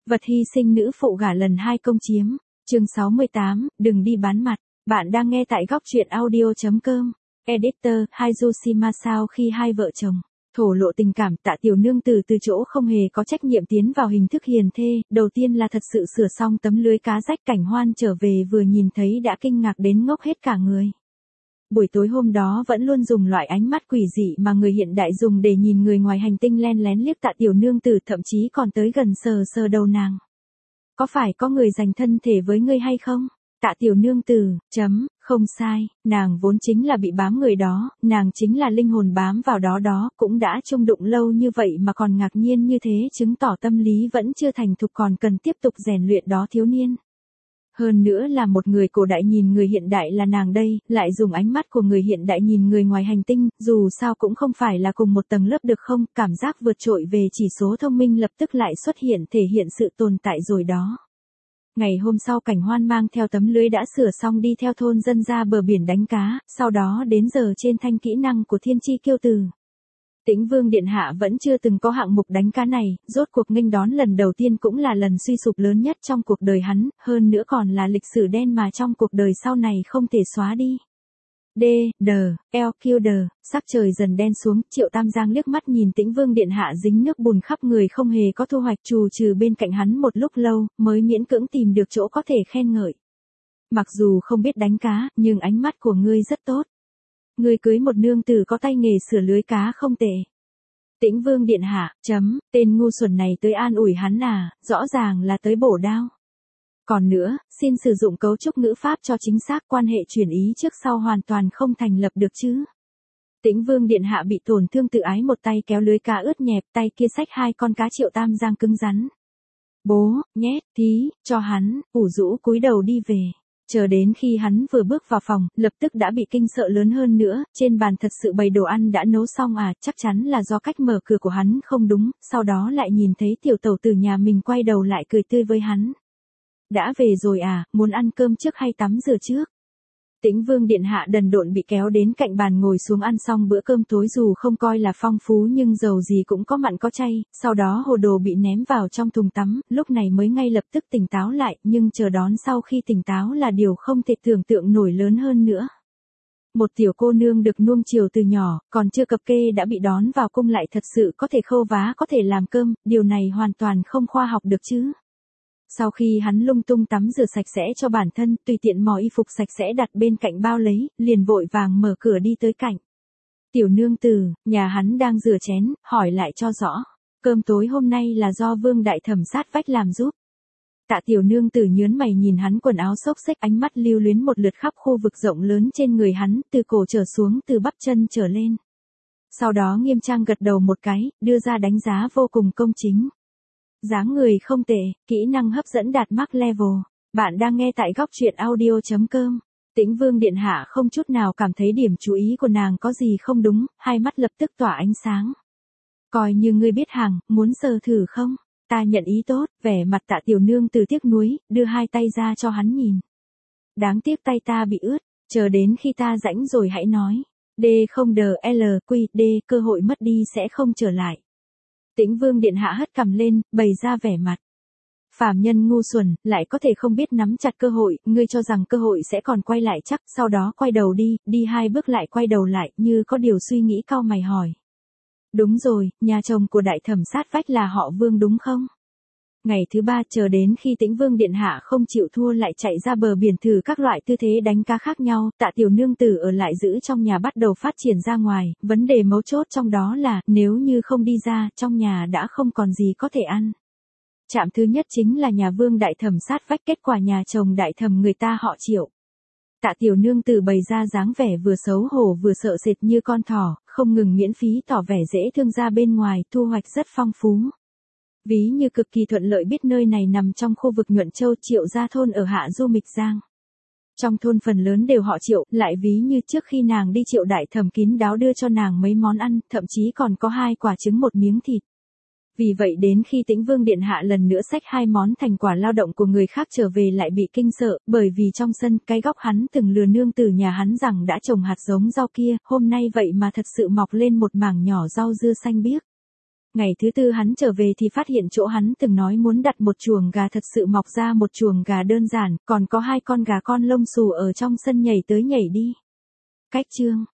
Vật hy sinh nữ phụ gả lần 2 công chiếm. Chương 68, đừng đi bán mặt. Bạn đang nghe tại góc truyện audio.com. Editor, Hazushima. Sao khi hai vợ chồng thổ lộ tình cảm, Tạ Tiểu Nương từ chỗ không hề có trách nhiệm tiến vào hình thức hiền thê, đầu tiên là thật sự sửa xong tấm lưới cá rách. Cảnh Hoan trở về vừa nhìn thấy đã kinh ngạc đến ngốc hết cả người. Buổi tối hôm đó vẫn luôn dùng loại ánh mắt quỷ dị mà người hiện đại dùng để nhìn người ngoài hành tinh, len lén liếc Tạ Tiểu Nương Tử, thậm chí còn tới gần sờ sờ đầu nàng. Có phải có người giành thân thể với ngươi hay không? Tạ Tiểu Nương Tử, không sai, nàng vốn chính là bị bám người đó, nàng chính là linh hồn bám vào đó, cũng đã chung đụng lâu như vậy mà còn ngạc nhiên như thế, chứng tỏ tâm lý vẫn chưa thành thục, còn cần tiếp tục rèn luyện đó thiếu niên. Hơn nữa là một người cổ đại nhìn người hiện đại là nàng đây, lại dùng ánh mắt của người hiện đại nhìn người ngoài hành tinh, dù sao cũng không phải là cùng một tầng lớp được không, cảm giác vượt trội về chỉ số thông minh lập tức lại xuất hiện, thể hiện sự tồn tại rồi đó. Ngày hôm sau Cảnh Hoan mang theo tấm lưới đã sửa xong đi theo thôn dân ra bờ biển đánh cá, sau đó đến giờ trên thanh kỹ năng của Thiên Chi Kiêu Tử. Tĩnh Vương điện hạ vẫn chưa từng có hạng mục đánh cá này, rốt cuộc nghênh đón lần đầu tiên cũng là lần suy sụp lớn nhất trong cuộc đời hắn, hơn nữa còn là lịch sử đen mà trong cuộc đời sau này không thể xóa đi. Sắc trời dần đen xuống, Triệu Tam Giang liếc mắt nhìn Tĩnh Vương điện hạ dính nước bùn khắp người không hề có thu hoạch, trù trừ bên cạnh hắn một lúc lâu, mới miễn cưỡng tìm được chỗ có thể khen ngợi. Mặc dù không biết đánh cá, nhưng ánh mắt của ngươi rất tốt. Ngươi cưới một nương tử có tay nghề sửa lưới cá không tệ. Tĩnh Vương điện hạ, tên ngu xuẩn này tới an ủi hắn à, rõ ràng là tới bổ đao. Còn nữa, xin sử dụng cấu trúc ngữ pháp cho chính xác, quan hệ chuyển ý trước sau hoàn toàn không thành lập được chứ. Tĩnh Vương điện hạ bị tổn thương tự ái, một tay kéo lưới cá ướt nhẹp, tay kia xách 2 con cá. Triệu Tam Giang cứng rắn. Bố, nhét, tí, cho hắn, ủ rũ cúi đầu đi về. Chờ đến khi hắn vừa bước vào phòng, lập tức đã bị kinh sợ lớn hơn nữa, trên bàn thật sự bày đồ ăn đã nấu xong à, chắc chắn là do cách mở cửa của hắn không đúng, sau đó lại nhìn thấy tiểu tẩu tử nhà mình quay đầu lại cười tươi với hắn. Đã về rồi à, muốn ăn cơm trước hay tắm rửa trước? Tĩnh Vương điện hạ đần độn bị kéo đến cạnh bàn ngồi xuống ăn xong bữa cơm tối, dù không coi là phong phú nhưng dầu gì cũng có mặn có chay, sau đó hồ đồ bị ném vào trong thùng tắm, lúc này mới ngay lập tức tỉnh táo lại, nhưng chờ đón sau khi tỉnh táo là điều không thể tưởng tượng nổi lớn hơn nữa. Một tiểu cô nương được nuông chiều từ nhỏ, còn chưa cập kê đã bị đón vào cung lại thật sự có thể khâu vá, có thể làm cơm, điều này hoàn toàn không khoa học được chứ. Sau khi hắn lung tung tắm rửa sạch sẽ cho bản thân, tùy tiện mò y phục sạch sẽ đặt bên cạnh bao lấy, liền vội vàng mở cửa đi tới cạnh Tiểu Nương Tử, nhà hắn đang rửa chén, hỏi lại cho rõ. Cơm tối hôm nay là do Vương đại thẩm sát vách làm giúp. Tạ Tiểu Nương Tử nhớn mày nhìn hắn quần áo xốc xếch, ánh mắt lưu luyến một lượt khắp khu vực rộng lớn trên người hắn, từ cổ trở xuống, từ bắp chân trở lên. Sau đó nghiêm trang gật đầu một cái, đưa ra đánh giá vô cùng công chính. Dáng người không tệ, kỹ năng hấp dẫn đạt max level. Bạn đang nghe tại góc truyện audio.com. Tĩnh Vương điện hạ không chút nào cảm thấy điểm chú ý của nàng có gì không đúng, hai mắt lập tức tỏa ánh sáng. Coi như ngươi biết hàng, muốn sờ thử không? Ta nhận ý tốt, vẻ mặt Tạ Tiểu Nương từ tiếc nuối, đưa 2 tay ra cho hắn nhìn. Đáng tiếc tay ta bị ướt, chờ đến khi ta rãnh rồi hãy nói. Cơ hội mất đi sẽ không trở lại. Tĩnh Vương điện hạ hất cằm lên, bày ra vẻ mặt phàm nhân ngu xuẩn, lại có thể không biết nắm chặt cơ hội, ngươi cho rằng cơ hội sẽ còn quay lại chắc, sau đó quay đầu đi 2 bước lại quay đầu lại, như có điều suy nghĩ cau mày hỏi. Đúng rồi, nhà chồng của đại thẩm sát vách là họ Vương đúng không? Ngày thứ 3 chờ đến khi Tĩnh Vương điện hạ không chịu thua lại chạy ra bờ biển thử các loại tư thế đánh cá khác nhau, Tạ Tiểu Nương Tử ở lại giữ trong nhà bắt đầu phát triển ra ngoài, vấn đề mấu chốt trong đó là, nếu như không đi ra, trong nhà đã không còn gì có thể ăn. Trạm thứ nhất chính là nhà Vương đại thẩm sát vách, kết quả nhà chồng đại thẩm người ta họ Triệu. Tạ Tiểu Nương Tử bày ra dáng vẻ vừa xấu hổ vừa sợ sệt như con thỏ, không ngừng miễn phí tỏ vẻ dễ thương ra bên ngoài, thu hoạch rất phong phú. Ví như cực kỳ thuận lợi biết nơi này nằm trong khu vực Nhuận Châu, Triệu gia thôn ở Hạ Du Mịch Giang. Trong thôn phần lớn đều họ Triệu, lại ví như trước khi nàng đi Triệu đại thẩm kín đáo đưa cho nàng mấy món ăn, thậm chí còn có 2 quả trứng 1 miếng thịt. Vì vậy đến khi Tĩnh Vương điện hạ lần nữa xách 2 món thành quả lao động của người khác trở về lại bị kinh sợ, bởi vì trong sân, cái góc hắn từng lừa nương tử nhà hắn rằng đã trồng hạt giống rau kia, hôm nay vậy mà thật sự mọc lên một mảng nhỏ rau dưa xanh biếc. Ngày thứ tư hắn trở về thì phát hiện chỗ hắn từng nói muốn đặt một chuồng gà thật sự mọc ra một chuồng gà đơn giản, còn có 2 con gà con lông xù ở trong sân nhảy tới nhảy đi. Cách chương